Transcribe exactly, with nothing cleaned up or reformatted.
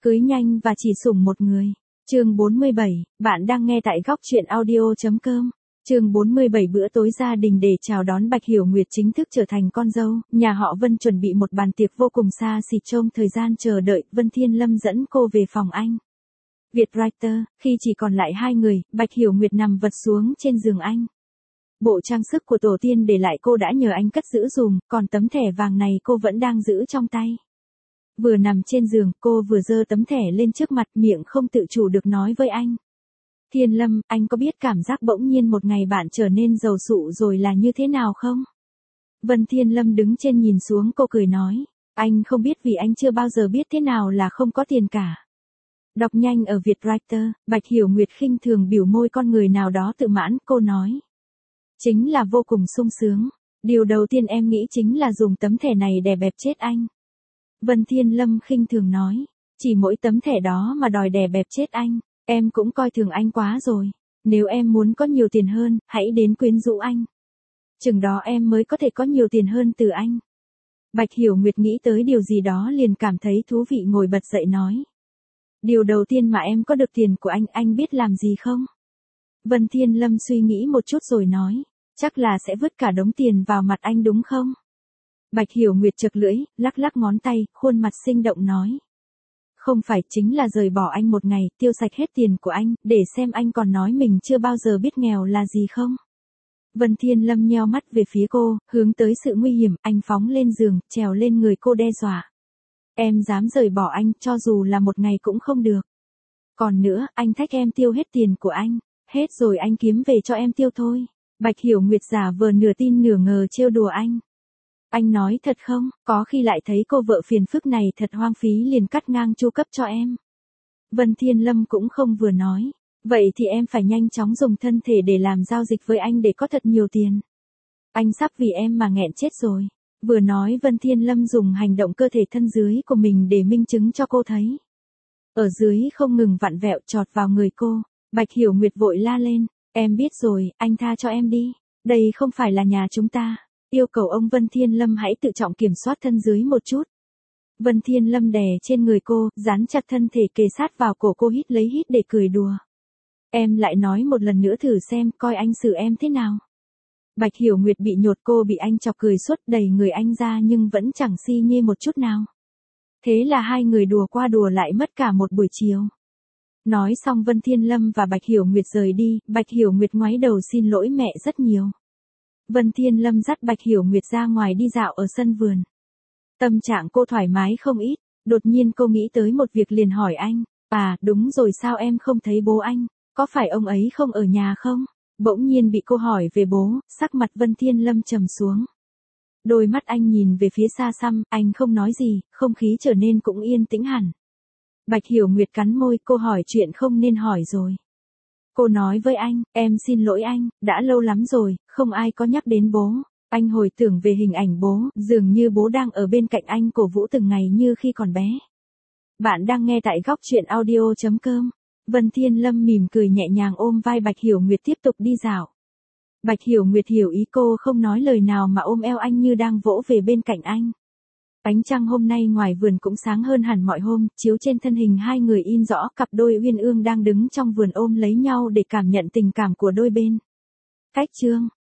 Cưới nhanh và chỉ sủng một người. Chương bốn mươi bảy, bạn đang nghe tại góc truyện audio chấm com. Chương bốn mươi bảy bữa tối gia đình để chào đón Bạch Hiểu Nguyệt chính thức trở thành con dâu, nhà họ Vân chuẩn bị một bàn tiệc vô cùng xa xỉ trong thời gian chờ đợi, Vân Thiên Lâm dẫn cô về phòng anh. Việt Writer, khi chỉ còn lại hai người, Bạch Hiểu Nguyệt nằm vật xuống trên giường anh. Bộ trang sức của tổ tiên để lại cô đã nhờ anh cất giữ dùm, còn tấm thẻ vàng này cô vẫn đang giữ trong tay. Vừa nằm trên giường, cô vừa giơ tấm thẻ lên trước mặt, miệng không tự chủ được nói với anh. Thiên Lâm, anh có biết cảm giác bỗng nhiên một ngày bạn trở nên giàu sụ rồi là như thế nào không? Vân Thiên Lâm đứng trên nhìn xuống, cô cười nói. Anh không biết vì anh chưa bao giờ biết thế nào là không có tiền cả. Đọc nhanh ở Việt Writer, Bạch Hiểu Nguyệt khinh thường biểu môi con người nào đó tự mãn, cô nói. Chính là vô cùng sung sướng. Điều đầu tiên em nghĩ chính là dùng tấm thẻ này đè bẹp chết anh. Vân Thiên Lâm khinh thường nói. Chỉ mỗi tấm thẻ đó mà đòi đè bẹp chết anh. Em cũng coi thường anh quá rồi. Nếu em muốn có nhiều tiền hơn, hãy đến quyến rũ anh. Chừng đó em mới có thể có nhiều tiền hơn từ anh. Bạch Hiểu Nguyệt nghĩ tới điều gì đó liền cảm thấy thú vị, ngồi bật dậy nói. Điều đầu tiên mà em có được tiền của anh, anh biết làm gì không? Vân Thiên Lâm suy nghĩ một chút rồi nói. Chắc là sẽ vứt cả đống tiền vào mặt anh đúng không? Bạch Hiểu Nguyệt chực lưỡi, lắc lắc ngón tay, khuôn mặt sinh động nói. Không phải, chính là rời bỏ anh một ngày, tiêu sạch hết tiền của anh, để xem anh còn nói mình chưa bao giờ biết nghèo là gì không? Vân Thiên Lâm nheo mắt về phía cô, hướng tới sự nguy hiểm, anh phóng lên giường, trèo lên người cô đe dọa. Em dám rời bỏ anh, cho dù là một ngày cũng không được. Còn nữa, anh thách em tiêu hết tiền của anh, hết rồi anh kiếm về cho em tiêu thôi. Bạch Hiểu Nguyệt giả vờ nửa tin nửa ngờ trêu đùa anh. Anh nói thật không, có khi lại thấy cô vợ phiền phức này thật hoang phí liền cắt ngang chu cấp cho em. Vân Thiên Lâm cũng không vừa nói. Vậy thì em phải nhanh chóng dùng thân thể để làm giao dịch với anh để có thật nhiều tiền. Anh sắp vì em mà nghẹn chết rồi. Vừa nói Vân Thiên Lâm dùng hành động cơ thể thân dưới của mình để minh chứng cho cô thấy. Ở dưới không ngừng vặn vẹo chọt vào người cô. Bạch Hiểu Nguyệt vội la lên. Em biết rồi, anh tha cho em đi. Đây không phải là nhà chúng ta. Yêu cầu ông Vân Thiên Lâm hãy tự trọng kiểm soát thân dưới một chút. Vân Thiên Lâm đè trên người cô, dán chặt thân thể kề sát vào cổ cô, hít lấy hít để cười đùa. Em lại nói một lần nữa thử xem, coi anh xử em thế nào. Bạch Hiểu Nguyệt bị nhột, cô bị anh chọc cười suốt, đẩy người anh ra nhưng vẫn chẳng si nhê một chút nào. Thế là hai người đùa qua đùa lại mất cả một buổi chiều. Nói xong Vân Thiên Lâm và Bạch Hiểu Nguyệt rời đi, Bạch Hiểu Nguyệt ngoái đầu xin lỗi mẹ rất nhiều. Vân Thiên Lâm dắt Bạch Hiểu Nguyệt ra ngoài đi dạo ở sân vườn. Tâm trạng cô thoải mái không ít, đột nhiên cô nghĩ tới một việc liền hỏi anh. À, đúng rồi, sao em không thấy bố anh, có phải ông ấy không ở nhà không? Bỗng nhiên bị cô hỏi về bố, sắc mặt Vân Thiên Lâm trầm xuống. Đôi mắt anh nhìn về phía xa xăm, anh không nói gì, không khí trở nên cũng yên tĩnh hẳn. Bạch Hiểu Nguyệt cắn môi, cô hỏi chuyện không nên hỏi rồi. Cô nói với anh, em xin lỗi anh, đã lâu lắm rồi, không ai có nhắc đến bố. Anh hồi tưởng về hình ảnh bố, dường như bố đang ở bên cạnh anh cổ vũ từng ngày như khi còn bé. Bạn đang nghe tại góc truyện audio chấm com. Vân Thiên Lâm mỉm cười nhẹ nhàng ôm vai Bạch Hiểu Nguyệt tiếp tục đi dạo. Bạch Hiểu Nguyệt hiểu ý cô, không nói lời nào mà ôm eo anh như đang vỗ về bên cạnh anh. Ánh trăng hôm nay ngoài vườn cũng sáng hơn hẳn mọi hôm, chiếu trên thân hình hai người in rõ cặp đôi uyên ương đang đứng trong vườn ôm lấy nhau để cảm nhận tình cảm của đôi bên. Cách chương